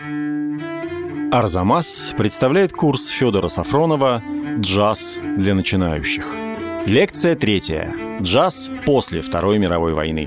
Арзамас представляет курс Федора Сафронова «Джаз для начинающих». Лекция 3. Джаз после Второй мировой войны.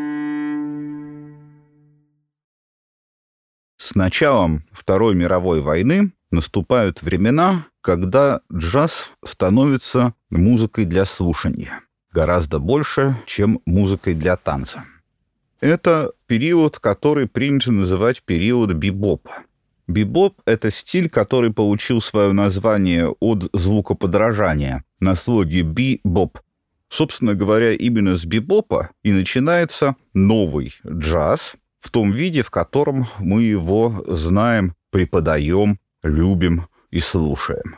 С началом Второй мировой войны наступают времена, когда джаз становится музыкой для слушания. Гораздо больше, чем музыкой для танца. Это период, который принято называть период бибопа. Бибоп — это стиль, который получил свое название от звукоподражания на слоге би-боп. Собственно говоря, именно с бибопа и начинается новый джаз в том виде, в котором мы его знаем, преподаем, любим и слушаем.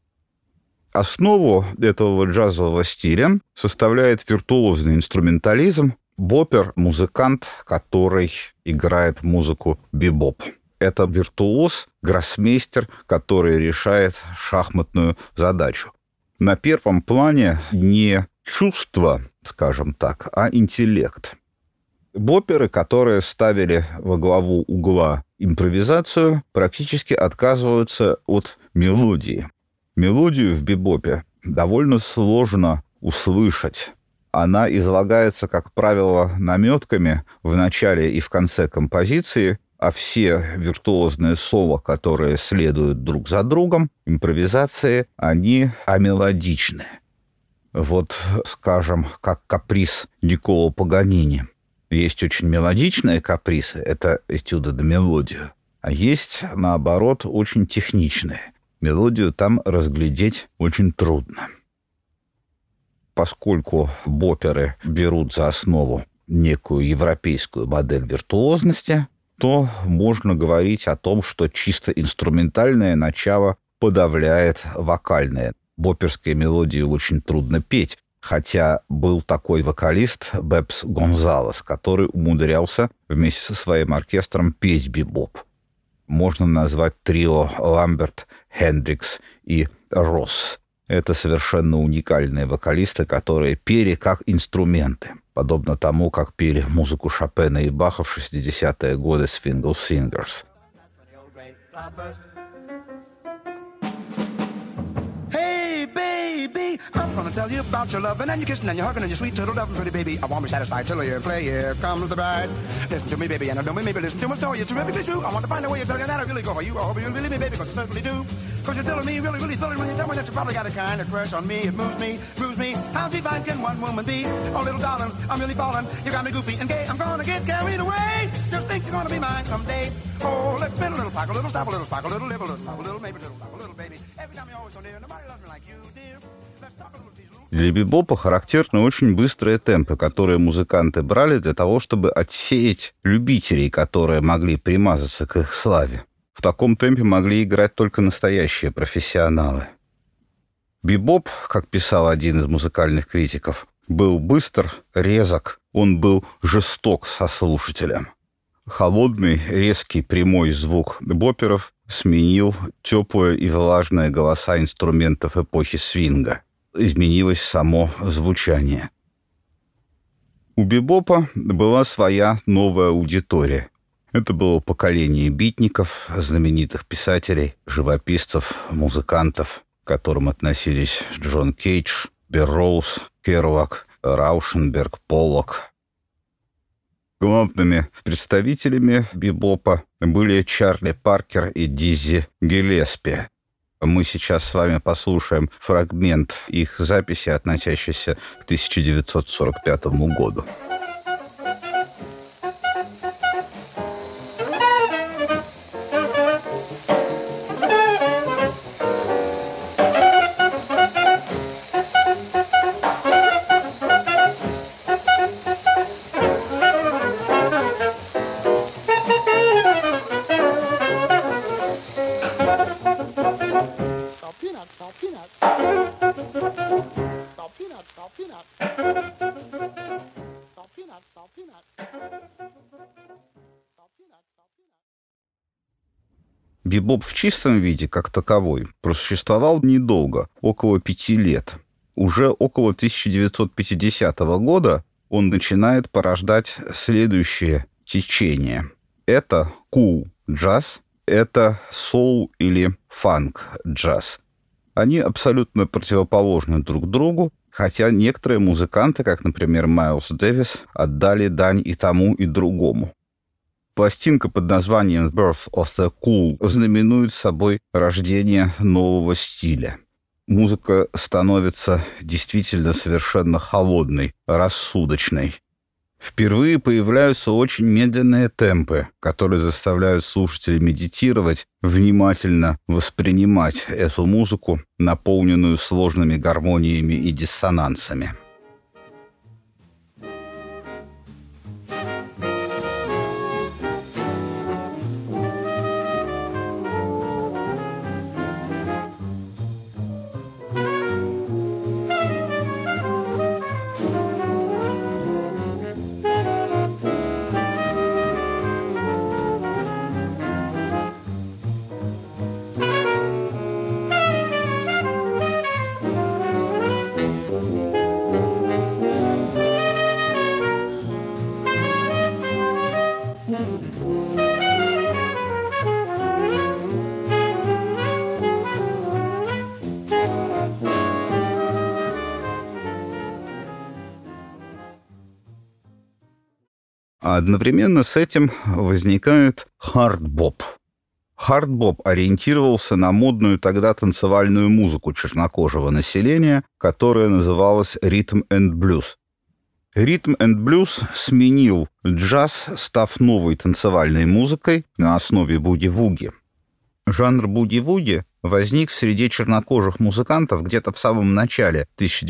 Основу этого джазового стиля составляет виртуозный инструментализм, бопер — музыкант, который играет музыку бибоп. Это виртуоз, гроссмейстер, который решает шахматную задачу. На первом плане не чувство, скажем так, а интеллект. Боперы, которые ставили во главу угла импровизацию, практически отказываются от мелодии. Мелодию в бибопе довольно сложно услышать. Она излагается, как правило, наметками в начале и в конце композиции, а все виртуозные соло, которые следуют друг за другом, импровизации, они амелодичны. Вот, скажем, как каприз Никколо Паганини. Есть очень мелодичные капризы, это этюды на мелодию, а есть, наоборот, очень техничные. Мелодию там разглядеть очень трудно. Поскольку боперы берут за основу некую европейскую модель виртуозности, то можно говорить о том, что чисто инструментальное начало подавляет вокальное. Боперские мелодии очень трудно петь, хотя был такой вокалист Бэбс Гонзалес, который умудрялся вместе со своим оркестром петь бибоп. Можно назвать трио Ламберт, Хендрикс и Росс. Это совершенно уникальные вокалисты, которые пели как инструменты, подобно тому, как пели музыку Шопена и Баха в 60-е годы Swingle Singers. Baby, I'm gonna tell you about your loving and your kissing and your hugging and your sweet little loving, pretty baby. I won't be satisfied till you play. Here comes the bride. Listen to me, baby, and I know me, maybe listen to my story. It's terrifically true. I want to find a way of telling you that I really go for you. I hope you believe me, baby, because you certainly do. Because you're telling me really, really thrilling when you tell me that you probably got a kind of crush on me. It moves me, proves me. How divine can one woman be? Oh, little darling, I'm really falling. You got me goofy and gay. I'm gonna get carried away. Just think you're gonna be mine someday. Oh, let's spin a little pack, a little stop, a little spark, a little live, a little stop, a little maybe, a little stop, a little baby. Every time you're always so near, nobody loves me like you, dear. Для бибопа характерны очень быстрые темпы, которые музыканты брали для того, чтобы отсеять любителей, которые могли примазаться к их славе. В таком темпе могли играть только настоящие профессионалы. Бибоп, как писал один из музыкальных критиков, был быстр, резок, он был жесток со слушателем. Холодный, резкий, прямой звук боперов сменил теплые и влажные голоса инструментов эпохи свинга. Изменилось само звучание. У бибопа была своя новая аудитория. Это было поколение битников, знаменитых писателей, живописцев, музыкантов, к которым относились Джон Кейдж, Берроуз, Керуак, Раушенберг, Поллок. Главными представителями бибопа были Чарли Паркер и Дизи Гиллеспи. Мы сейчас с вами послушаем фрагмент их записи, относящийся к 1945 году. Бибоп в чистом виде, как таковой, просуществовал недолго, около 5 лет. Уже около 1950 года он начинает порождать следующее течение. Это кул-джаз это соул или фанк-джаз. Они абсолютно противоположны друг другу, хотя некоторые музыканты, как, например, Майлз Дэвис, отдали дань и тому, и другому. Пластинка под названием «Birth of the Cool» знаменует собой рождение нового стиля. Музыка становится действительно совершенно холодной, рассудочной. Впервые появляются очень медленные темпы, которые заставляют слушателей медитировать, внимательно воспринимать эту музыку, наполненную сложными гармониями и диссонансами. Одновременно с этим возникает хард-боп. Хард-боп ориентировался на модную тогда танцевальную музыку чернокожего населения, которая называлась ритм-энд-блюз. Ритм-энд-блюз сменил джаз, став новой танцевальной музыкой на основе буги-вуги. Жанр буги-вуги возник в среде чернокожих музыкантов где-то в самом начале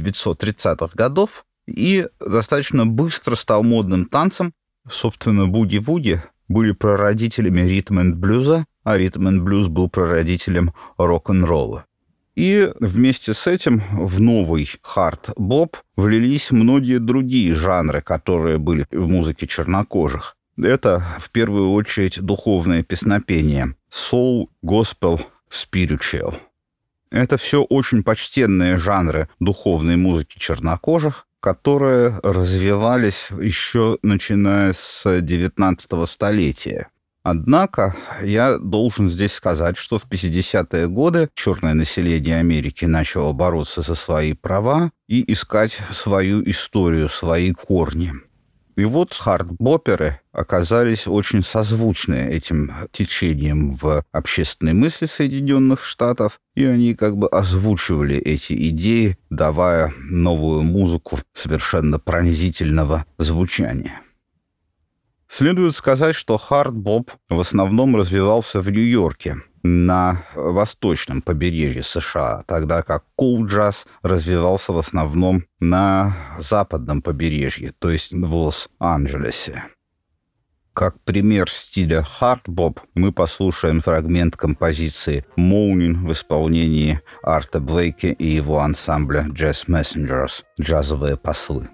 1930-х годов и достаточно быстро стал модным танцем. Собственно, буги-вуги были прародителями ритм-энд-блюза, а ритм-энд-блюз был прародителем рок-н-ролла. И вместе с этим в новый хард-боп влились многие другие жанры, которые были в музыке чернокожих. Это, в первую очередь, духовное песнопение. Soul, gospel, spiritual. Это все очень почтенные жанры духовной музыки чернокожих, которые развивались еще начиная с XIX столетия. Однако я должен здесь сказать, что в 50-е годы черное население Америки начало бороться за свои права и искать свою историю, свои корни. И вот хард-боперы оказались очень созвучны этим течением в общественной мысли Соединенных Штатов, и они как бы озвучивали эти идеи, давая новую музыку совершенно пронзительного звучания. Следует сказать, что хард-боп в основном развивался в Нью-Йорке, на восточном побережье США, тогда как кул-джаз развивался в основном на западном побережье, то есть в Лос-Анджелесе. Как пример стиля хард-боп мы послушаем фрагмент композиции «Moaning» в исполнении Арта Блейки и его ансамбля Jazz Messengers «Джазовые послы».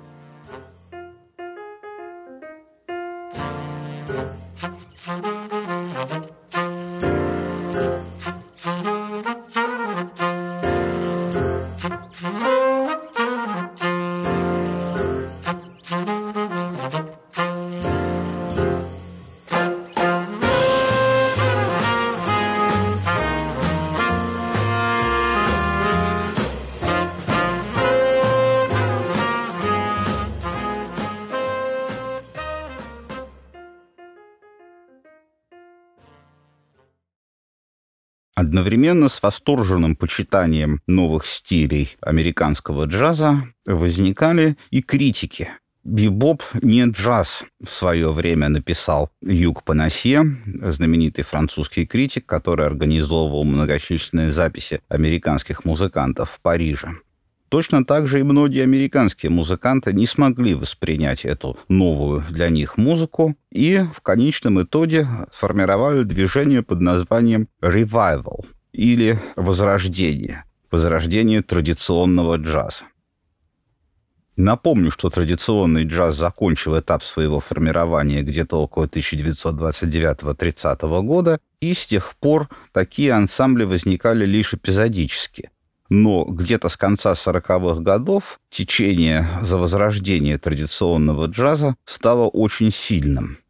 Одновременно с восторженным почитанием новых стилей американского джаза возникали и критики. Бибоп не джаз в свое время написал Юг Панасье, знаменитый французский критик, который организовывал многочисленные записи американских музыкантов в Париже. Точно так же и многие американские музыканты не смогли воспринять эту новую для них музыку и в конечном итоге сформировали движение под названием «Revival» или «Возрождение», возрождение традиционного джаза. Напомню, что традиционный джаз закончил этап своего формирования где-то около 1929-30 года, и с тех пор такие ансамбли возникали лишь эпизодически. Но где-то с конца 40-х годов течение за возрождение традиционного джаза стало очень сильным.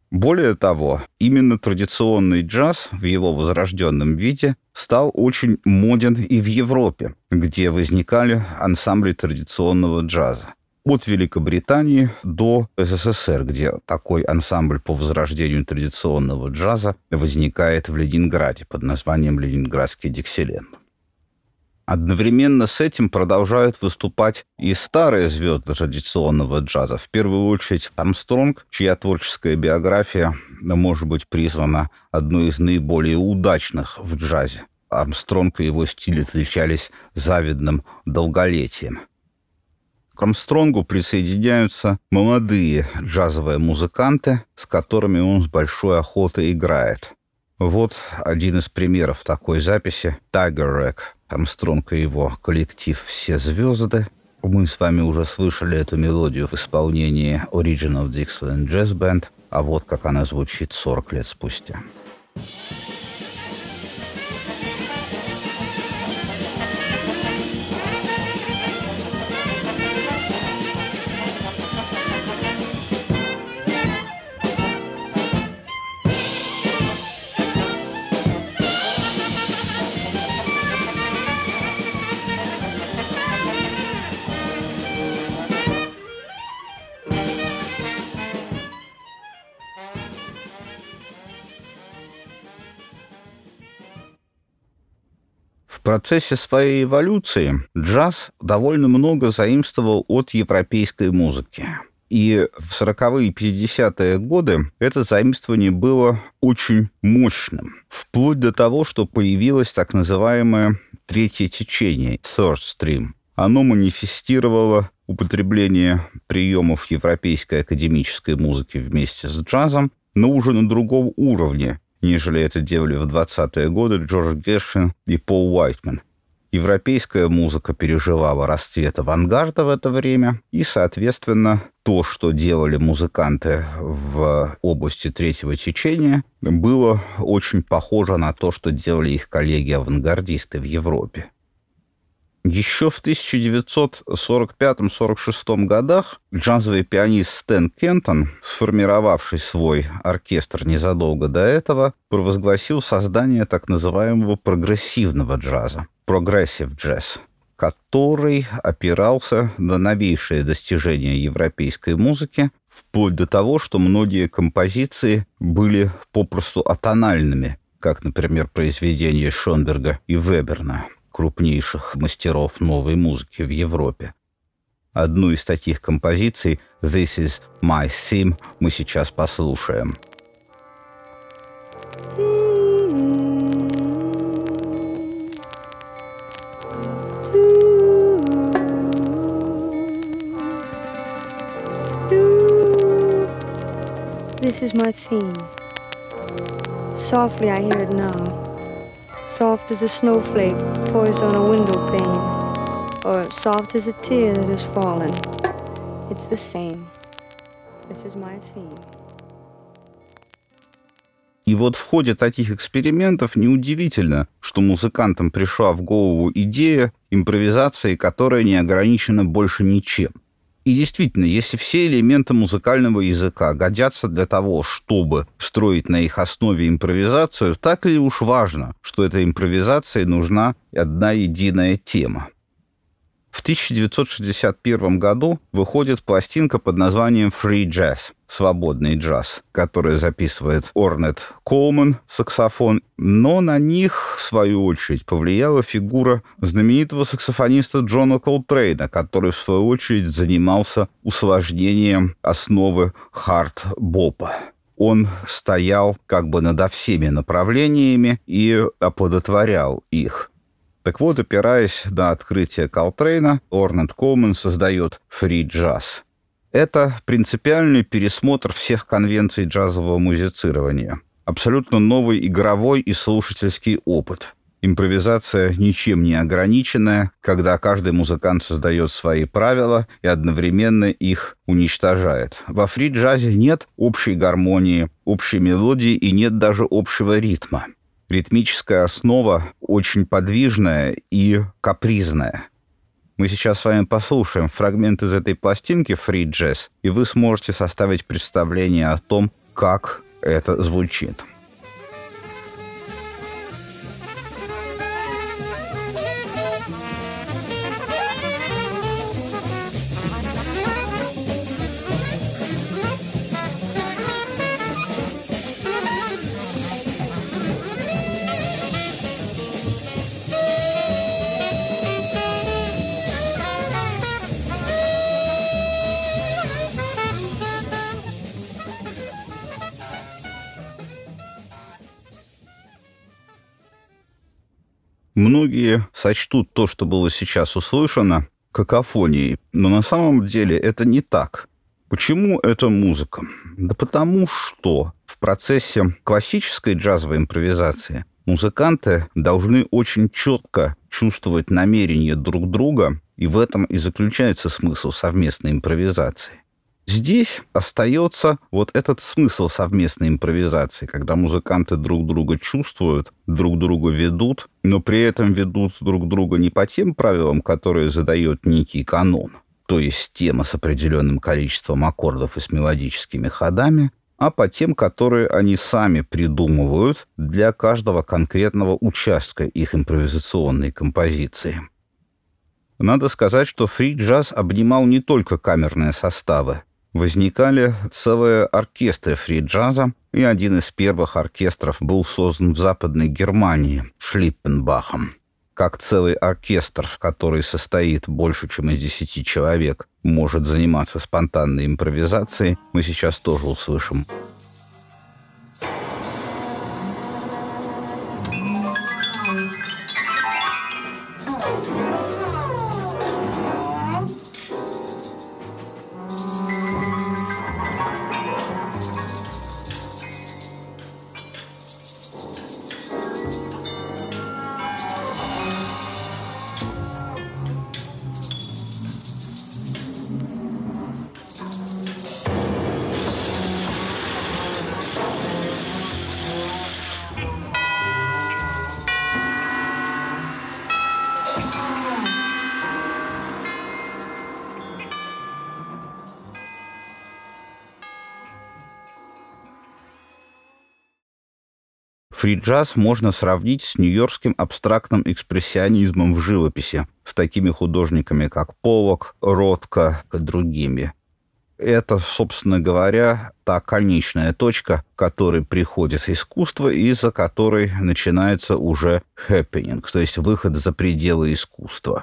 Более того, именно традиционный джаз в его возрожденном виде стал очень моден и в Европе, где возникали ансамбли традиционного джаза. От Великобритании до СССР, где такой ансамбль по возрождению традиционного джаза возникает в Ленинграде под названием «Ленинградский Диксиленд». Одновременно с этим продолжают выступать и старые звезды традиционного джаза. В первую очередь Армстронг, чья творческая биография может быть признана одной из наиболее удачных в джазе. Армстронг и его стиль отличались завидным долголетием. К Армстронгу присоединяются молодые джазовые музыканты, с которыми он с большой охотой играет. Вот один из примеров такой записи – Tiger Rag. Армстронг и его коллектив «Все звезды». Мы с вами уже слышали эту мелодию в исполнении Original Dixieland Jazz Band, а вот как она звучит 40 лет спустя. В процессе своей эволюции джаз довольно много заимствовал от европейской музыки. И в 40-е и 50-е годы это заимствование было очень мощным. Вплоть до того, что появилось так называемое третье течение, third stream. Оно манифестировало употребление приемов европейской академической музыки вместе с джазом, но уже на другом уровне, нежели это делали в 20-е годы Джордж Гершвин и Пол Уайтман. Европейская музыка переживала расцвет авангарда в это время, и, соответственно, то, что делали музыканты в области третьего течения, было очень похоже на то, что делали их коллеги-авангардисты в Европе. Еще в 1945-46 годах джазовый пианист Стэн Кентон, сформировавший свой оркестр незадолго до этого, провозгласил создание так называемого прогрессивного джаза, прогрессив джаз, который опирался на новейшие достижения европейской музыки, вплоть до того, что многие композиции были попросту атональными, как, например, произведения Шонберга и Веберна, крупнейших мастеров новой музыки в Европе. Одну из таких композиций «This is my theme» мы сейчас послушаем. This is my theme. Softly I hear it now. Soft as a snowflake poised on a window pane, or soft as a tear that has fallen. It's the same. This is my theme. И вот в ходе таких экспериментов неудивительно, что музыкантам пришла в голову идея импровизации, которая не ограничена больше ничем. И действительно, если все элементы музыкального языка годятся для того, чтобы строить на их основе импровизацию, так ли уж важно, что этой импровизации нужна одна единая тема? В 1961 году выходит пластинка под названием «Free Jazz» — «Свободный джаз», которую записывает Орнет Колман, саксофон, но на них, в свою очередь, повлияла фигура знаменитого саксофониста Джона Колтрейна, который, в свою очередь, занимался усложнением основы хард-бопа. Он стоял как бы над всеми направлениями и оплодотворял их. Так вот, опираясь на открытие Колтрейна, Орнет Колман создает «Free Jazz». Это принципиальный пересмотр всех конвенций джазового музицирования. Абсолютно новый игровой и слушательский опыт. Импровизация ничем не ограниченная, когда каждый музыкант создает свои правила и одновременно их уничтожает. Во фри-джазе нет общей гармонии, общей мелодии и нет даже общего ритма. Ритмическая основа очень подвижная и капризная. Мы сейчас с вами послушаем фрагмент из этой пластинки «Free Jazz», и вы сможете составить представление о том, как это звучит. Многие сочтут то, что было сейчас услышано, какофонией, но на самом деле это не так. Почему это музыка? Да потому что в процессе классической джазовой импровизации музыканты должны очень четко чувствовать намерения друг друга, и в этом и заключается смысл совместной импровизации. Здесь остается вот этот смысл совместной импровизации, когда музыканты друг друга чувствуют, друг друга ведут, но при этом ведут друг друга не по тем правилам, которые задает некий канон, то есть тема с определенным количеством аккордов и с мелодическими ходами, а по тем, которые они сами придумывают для каждого конкретного участка их импровизационной композиции. Надо сказать, что фри-джаз обнимал не только камерные составы. Возникали целые оркестры фри-джаза, и один из первых оркестров был создан в Западной Германии Шлиппенбахом. Как целый оркестр, который состоит больше, чем из 10 человек, может заниматься спонтанной импровизацией, мы сейчас тоже услышим. Фри-джаз можно сравнить с нью-йоркским абстрактным экспрессионизмом в живописи, с такими художниками, как Поллок, Ротко и другими. Это, собственно говоря, та конечная точка, к которой приходит искусство и за которой начинается уже хэппининг, то есть выход за пределы искусства.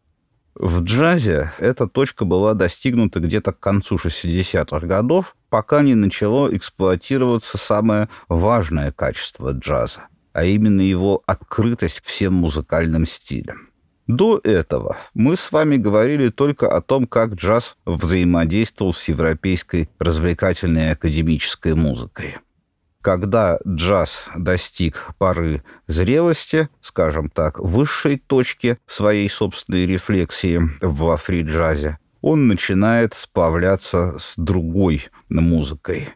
В джазе эта точка была достигнута где-то к концу 60-х годов, пока не начало эксплуатироваться самое важное качество джаза, а именно его открытость всем музыкальным стилям. До этого мы с вами говорили только о том, как джаз взаимодействовал с европейской развлекательной и академической музыкой. Когда джаз достиг поры зрелости, скажем так, высшей точки своей собственной рефлексии во фри-джазе, он начинает сплавляться с другой музыкой.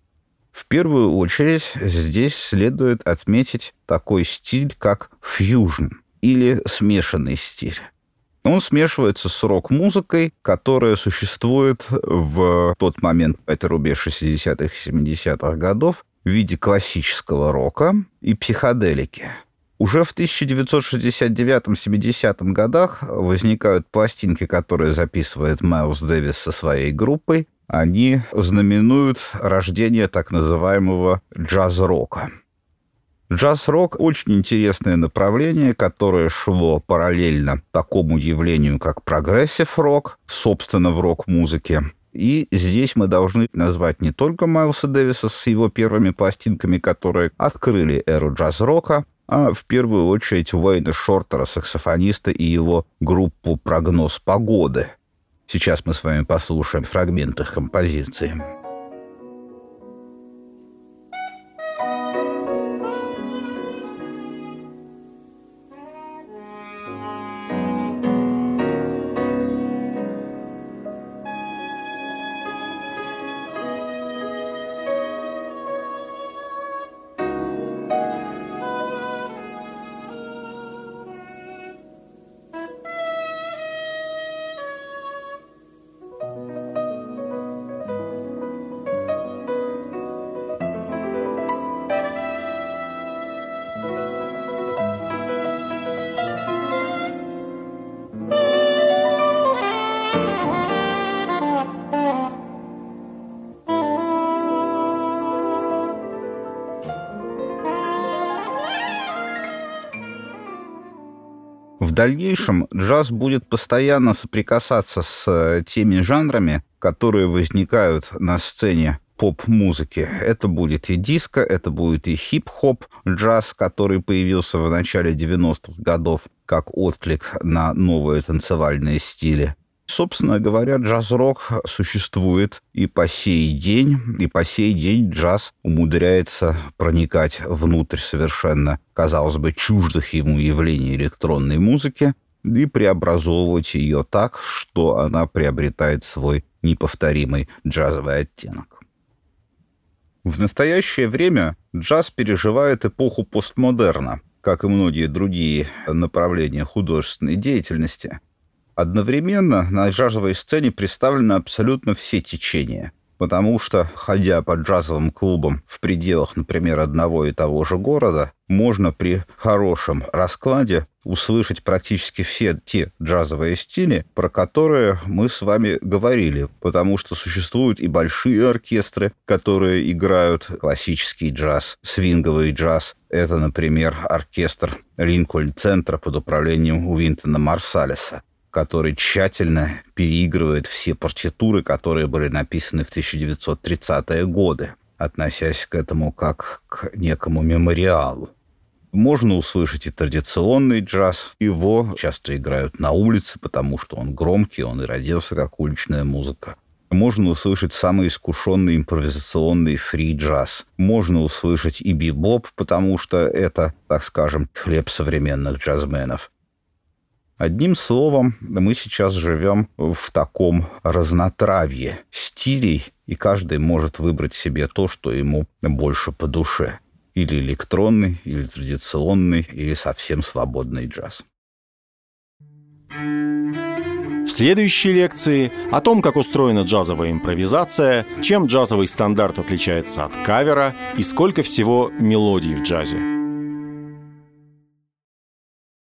В первую очередь здесь следует отметить такой стиль, как фьюжн или смешанный стиль. Он смешивается с рок-музыкой, которая существует в тот момент, это рубеж 60-х и 70-х годов, в виде классического рока и психоделики. Уже в 1969-70 годах возникают пластинки, которые записывает Майлз Дэвис со своей группой. Они знаменуют рождение так называемого джаз-рока. Джаз-рок – очень интересное направление, которое шло параллельно такому явлению, как прогрессив-рок, собственно, в рок-музыке. И здесь мы должны назвать не только Майлса Дэвиса с его первыми пластинками, которые открыли эру джаз-рока, а в первую очередь Уэйна Шортера, саксофониста, и его группу «Прогноз погоды». Сейчас мы с вами послушаем фрагмент их композиции. В дальнейшем джаз будет постоянно соприкасаться с теми жанрами, которые возникают на сцене поп-музыки. Это будет и диско, это будет и хип-хоп джаз, который появился в начале 90-х годов как отклик на новые танцевальные стили. Собственно говоря, джаз-рок существует и по сей день джаз умудряется проникать внутрь совершенно, казалось бы, чуждых ему явлений электронной музыки и преобразовывать ее так, что она приобретает свой неповторимый джазовый оттенок. В настоящее время джаз переживает эпоху постмодерна, как и многие другие направления художественной деятельности. Одновременно на джазовой сцене представлены абсолютно все течения, потому что, ходя по джазовым клубам в пределах, например, одного и того же города, можно при хорошем раскладе услышать практически все те джазовые стили, про которые мы с вами говорили, потому что существуют и большие оркестры, которые играют классический джаз, свинговый джаз. Это, например, оркестр Линкольн-центра под управлением Уинтона Марсалеса, который тщательно переигрывает все партитуры, которые были написаны в 1930-е годы, относясь к этому как к некому мемориалу. Можно услышать и традиционный джаз. Его часто играют на улице, потому что он громкий, он и родился как уличная музыка. Можно услышать самый искушенный импровизационный фри-джаз. Можно услышать и бибоп, потому что это, так скажем, хлеб современных джазменов. Одним словом, мы сейчас живем в таком разнотравье стилей, и каждый может выбрать себе то, что ему больше по душе. Или электронный, или традиционный, или совсем свободный джаз. В следующей лекции о том, как устроена джазовая импровизация, чем джазовый стандарт отличается от кавера и сколько всего мелодий в джазе.